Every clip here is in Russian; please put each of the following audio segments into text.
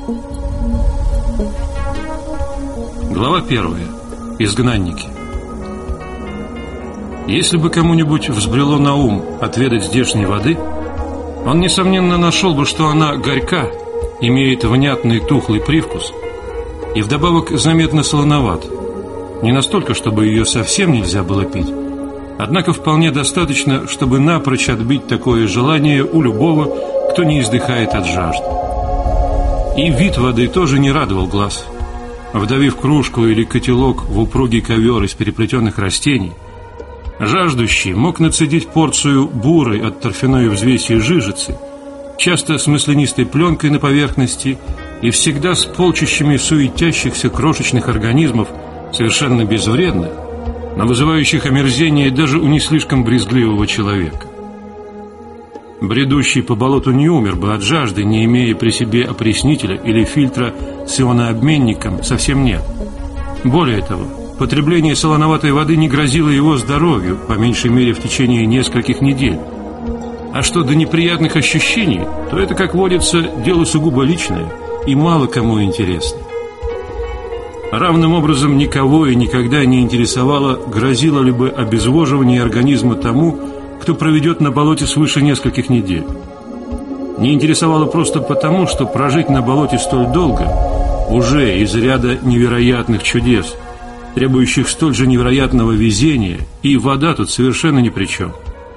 Глава 1. Изгнанники. Если бы кому-нибудь взбрело на ум отведать здешней воды, он, несомненно, нашел бы, что она горька, имеет внятный тухлый привкус и вдобавок заметно солоноват. Не настолько, чтобы ее совсем нельзя было пить, однако вполне достаточно, чтобы напрочь отбить такое желание у любого, кто не издыхает от жажды. И вид воды тоже не радовал глаз. Вдавив кружку или котелок в упругий ковер из переплетенных растений, жаждущий мог нацедить порцию бурой от торфяной взвеси жижицы, часто с маслянистой пленкой на поверхности и всегда с полчищами суетящихся крошечных организмов, совершенно безвредных, но вызывающих омерзение даже у не слишком брезгливого человека. Бредущий по болоту не умер бы от жажды, не имея при себе опреснителя или фильтра с ионообменником, совсем нет. Более того, потребление солоноватой воды не грозило его здоровью, по меньшей мере в течение нескольких недель. А что до неприятных ощущений, то это, как водится, дело сугубо личное и мало кому интересно. Равным образом никого и никогда не интересовало, грозило ли бы обезвоживание организма тому, кто проведет на болоте свыше нескольких недель. Не интересовало просто потому, что прожить на болоте столь долго уже из ряда невероятных чудес, требующих столь же невероятного везения, и вода тут совершенно ни при чем.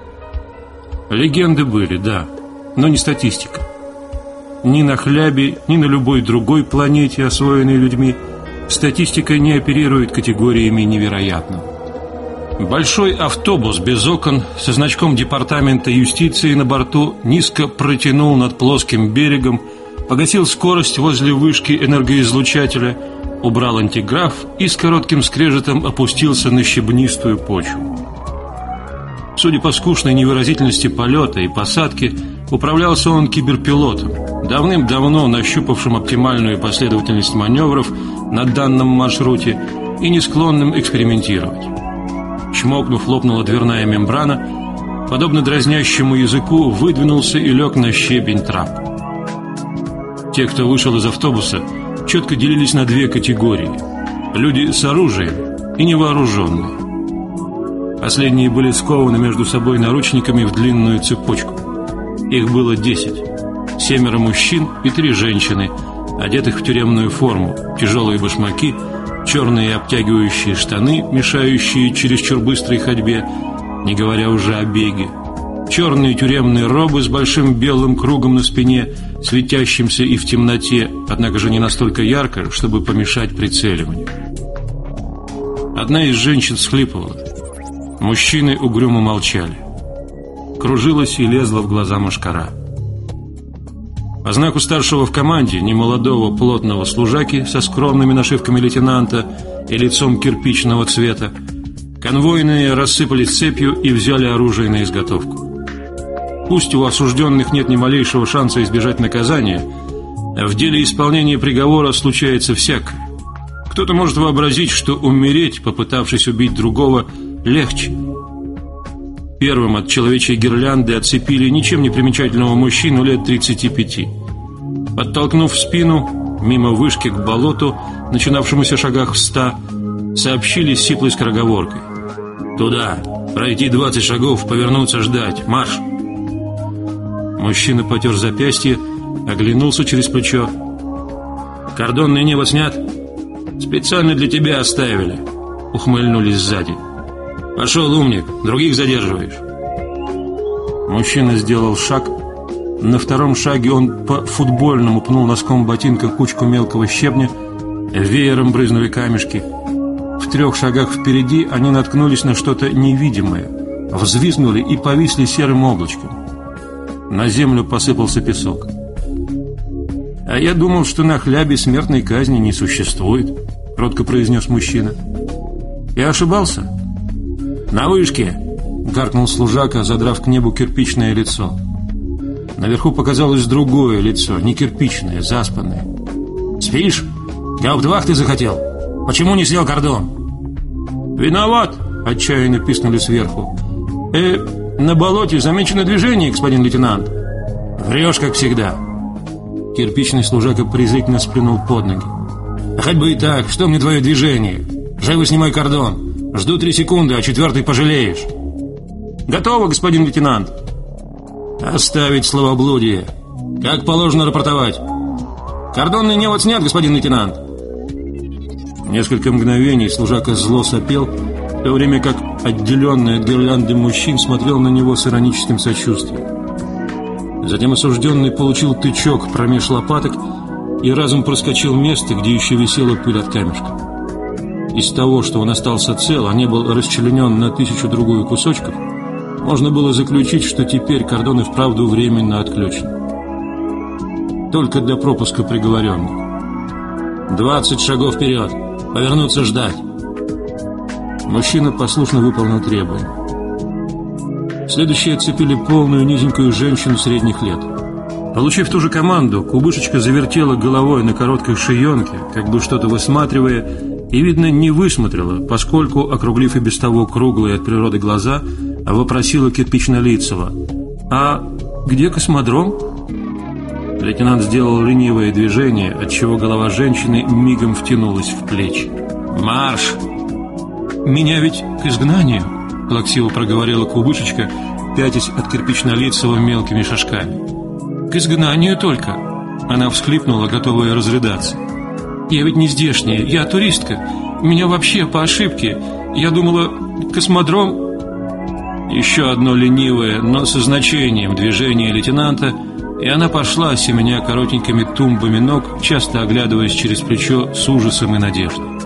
Легенды были, да, но не статистика. Ни на Хлябе, ни на любой другой планете, освоенной людьми, статистика не оперирует категориями невероятного. Большой автобус без окон со значком департамента юстиции на борту низко протянул над плоским берегом, погасил скорость возле вышки энергоизлучателя, убрал антиграф и с коротким скрежетом опустился на щебнистую почву. Судя по скучной невыразительности полета и посадки, управлялся он киберпилотом, давным-давно нащупавшим оптимальную последовательность маневров на данном маршруте и не склонным экспериментировать. Чмокнув, лопнула дверная мембрана, подобно дразнящему языку, выдвинулся и лег на щебень трап. Те, кто вышел из автобуса, четко делились на две категории: люди с оружием и невооруженные. Последние были скованы между собой наручниками в длинную цепочку. Их было 10: 7 мужчин и 3 женщины, одетых в тюремную форму, тяжелые башмаки, черные обтягивающие штаны, мешающие чересчур быстрой ходьбе, не говоря уже о беге, черные тюремные робы с большим белым кругом на спине, светящимся и в темноте, однако же не настолько ярко, чтобы помешать прицеливанию. Одна из женщин всхлипывала. Мужчины угрюмо молчали. Кружилась и лезла в глаза мошкара. По знаку старшего в команде, немолодого плотного служаки со скромными нашивками лейтенанта и лицом кирпичного цвета, конвойные рассыпались цепью и взяли оружие на изготовку. Пусть у осужденных нет ни малейшего шанса избежать наказания, в деле исполнения приговора случается всякое. Кто-то может вообразить, что умереть, попытавшись убить другого, легче. Первым от человечьей гирлянды отцепили ничем не примечательного мужчину лет 35. Подтолкнув в спину, мимо вышки к болоту, начинавшемуся шагах в 100, сообщили с сиплой скороговоркой: «Туда, пройти 20 шагов, повернуться, ждать, марш!» Мужчина потер запястье, оглянулся через плечо. «Кордонный невод снят?» «Специально для тебя оставили», — ухмыльнулись сзади. «Пошел, умник, других задерживаешь». Мужчина сделал шаг. На втором шаге он по-футбольному пнул носком ботинка кучку мелкого щебня, веером брызнули камешки. В 3 шагах впереди они наткнулись на что-то невидимое, взвизгнули и повисли серым облачком. На землю посыпался песок. «А я думал, что на Хлябе смертной казни не существует», — кротко произнес мужчина. «Я ошибался?» «На вышке!» — гаркнул служака, задрав к небу кирпичное лицо. Наверху показалось другое лицо, не кирпичное, заспанное. «Спишь? Гауптвахты захотел? Почему не снял кордон?» «Виноват!» — отчаянно пискнули сверху. На болоте замечено движение, господин лейтенант». «Врешь, как всегда». Кирпичный служака презрительно сплюнул под ноги. «Хоть бы и так, что мне твое движение? Живо снимай кордон. Жду 3 секунды, а 4-й пожалеешь». «Готово, господин лейтенант». «Оставить словоблудие. Как положено рапортовать». «Кордонный невод снят, господин лейтенант». Несколько мгновений служака зло сопел, в то время как отделенный от гирлянды мужчин смотрел на него с ироническим сочувствием. Затем осужденный получил тычок промеж лопаток и разом проскочил место, где еще висела пыль от камешка. Из того, что он остался цел, а не был расчленен на 1000 кусочков, можно было заключить, что теперь кордон и вправду временно отключен. Только для пропуска приговоренных. 20 шагов вперед. Повернуться ждать. Мужчина послушно выполнил требования. Следующие отцепили полную низенькую женщину средних лет. Получив ту же команду, кубышечка завертела головой на короткой шиенке, как бы что-то высматривая, и, видно, не высмотрела, поскольку, округлив и без того круглые от природы глаза, вопросила Кирпичнолицева: «А где космодром?» Лейтенант сделал ленивое движение, отчего голова женщины мигом втянулась в плечи. «Марш!» «Меня ведь к изгнанию», — плаксиво проговорила кубышечка, пятясь от Кирпичнолицева мелкими шажками. «К изгнанию только», — она всхлипнула, готовая разрыдаться. «Я ведь не здешняя, я туристка. Меня вообще по ошибке. Я думала, космодром...» Еще одно ленивое, но со значением движение лейтенанта, и она пошла, семеня коротенькими тумбами ног, часто оглядываясь через плечо с ужасом и надеждой.